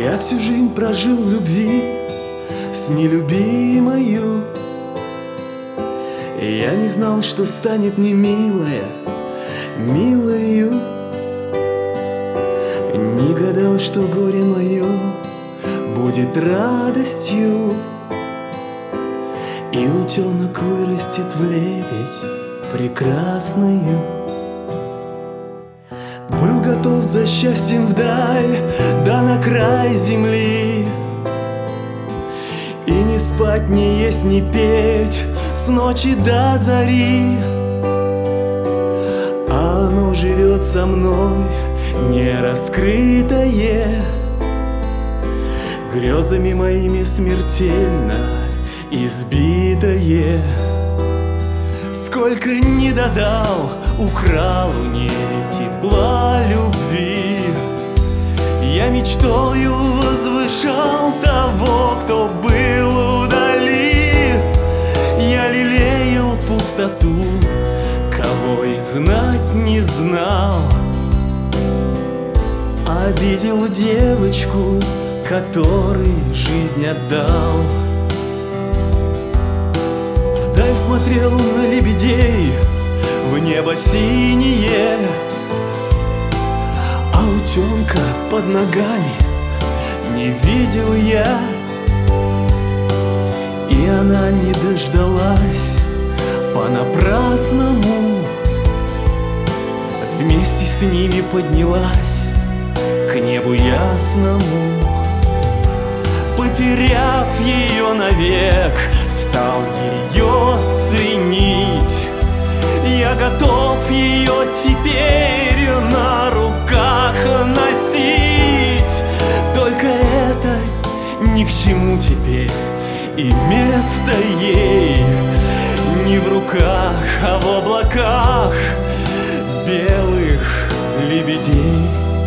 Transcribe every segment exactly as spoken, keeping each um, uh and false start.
Я всю жизнь прожил в любви с нелюбимою. Я не знал, что станет не милая, милою. Не гадал, что горе мое будет радостью, и утенок вырастет в лебедь прекрасную. Был готов за счастьем вдаль, да на край земли, и не спать, не есть, не петь с ночи до зари. А оно живет со мной, не раскрытое, грезами моими смертельно избитое. Сколько не додал, украл у ней тепла любви, я мечтою возвышал того, кто был вдали. Я лелеял пустоту, кого и знать не знал. Обидел девочку, которой жизнь отдал. Вдаль смотрел на лебедей, в небо синее, а утенка под ногами не видел я. И она не дождалась понапрасному, вместе с ними поднялась к небу ясному. Потеряв ее навек, стал ее ценить. Я готов ее теперь на руках носить. Только это ни к чему теперь, и место ей не в руках, а в облаках белых лебедей.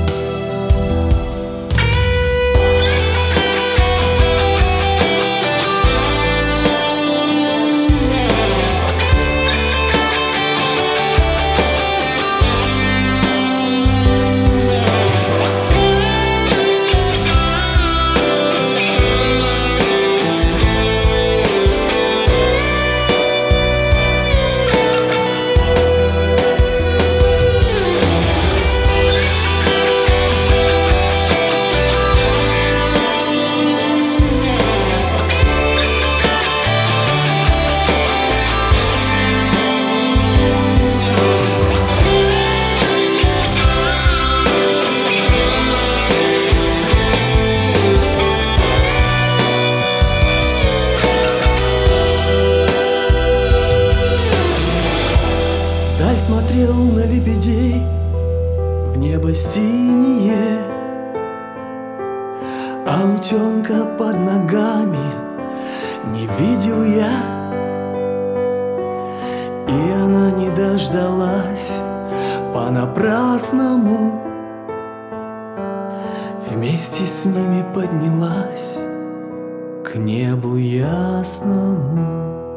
Даль смотрел на лебедей, в небо синее, а утенка под ногами не видел я. И она не дождалась понапрасному, вместе с ними поднялась к небу ясному.